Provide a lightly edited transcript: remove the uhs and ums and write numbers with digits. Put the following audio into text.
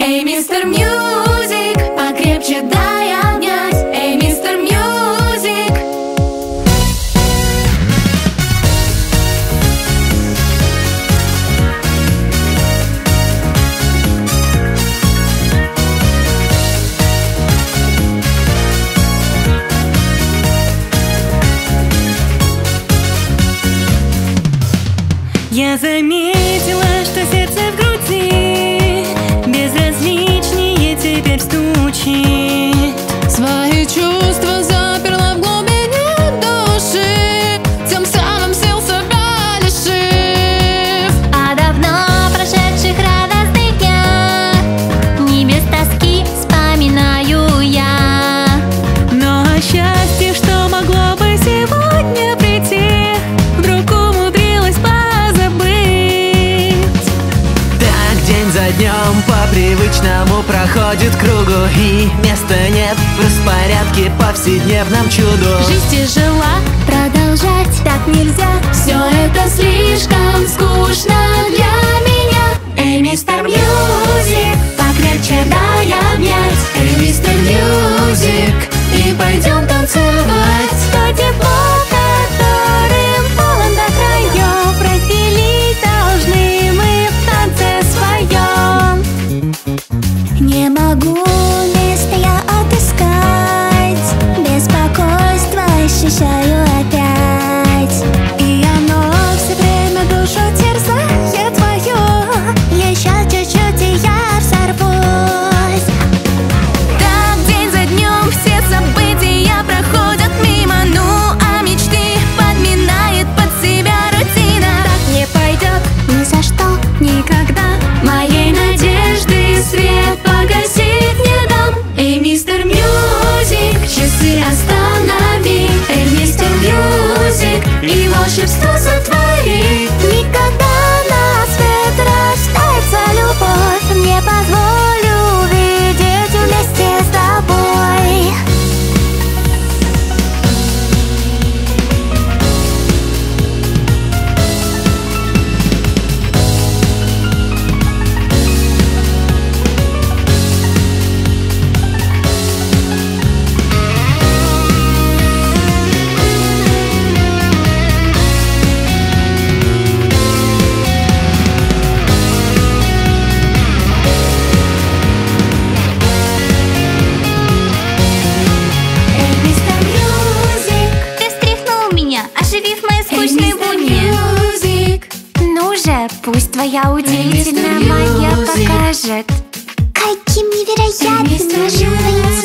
Эй, мистер Мьюзик, покрепче дай обнять. Эй, мистер Мьюзик. Я заметила, что сердце в груди безразличнее теперь стучит. Свои чувства заперла в глубине души, тем самым сил себя лишив. О давно прошедших радостных днях не без тоски вспоминаю я. Но о счастье, что могло бы сегодня прийти, вдруг умудрилась позабыть. Так день за днем по привычному проходит кругу, и места нет в распорядке повседневном чуду. Жизнь тяжела, продолжать так нельзя. Все это слишком скучно для меня. Эй, мистер Мьюзик, покрепче дай обнять. Эй, мистер Мьюзик, и пойдем танцевать. То тепло, которым полон до краев, разделить должны мы в танце своем. Не могу места я отыскать, беспокойство ощущаю опять. И оно все время душу терзает твою. Еще чуть-чуть и я взорвусь. Так день за днем все события проходят мимо. Ну а мечты подминает под себя рутина. Так не пойдет ни за что, никогда. Моей надежды свет погасить не дам. Эй, мистер Мьюзик, часы останови. Эй, мистер Мьюзик, и волшебство сотвори. Никогда на свет рождается любовь, не позволю увидеть вместе с тобой. Эй, мистер Мьюзик, Ты встряхнул меня, оживив мои эй, скучные мистер будни. Мьюзик. Ну же, пусть твоя удивительная мистер магия Мьюзик. покажет, каким невероятным мистер живым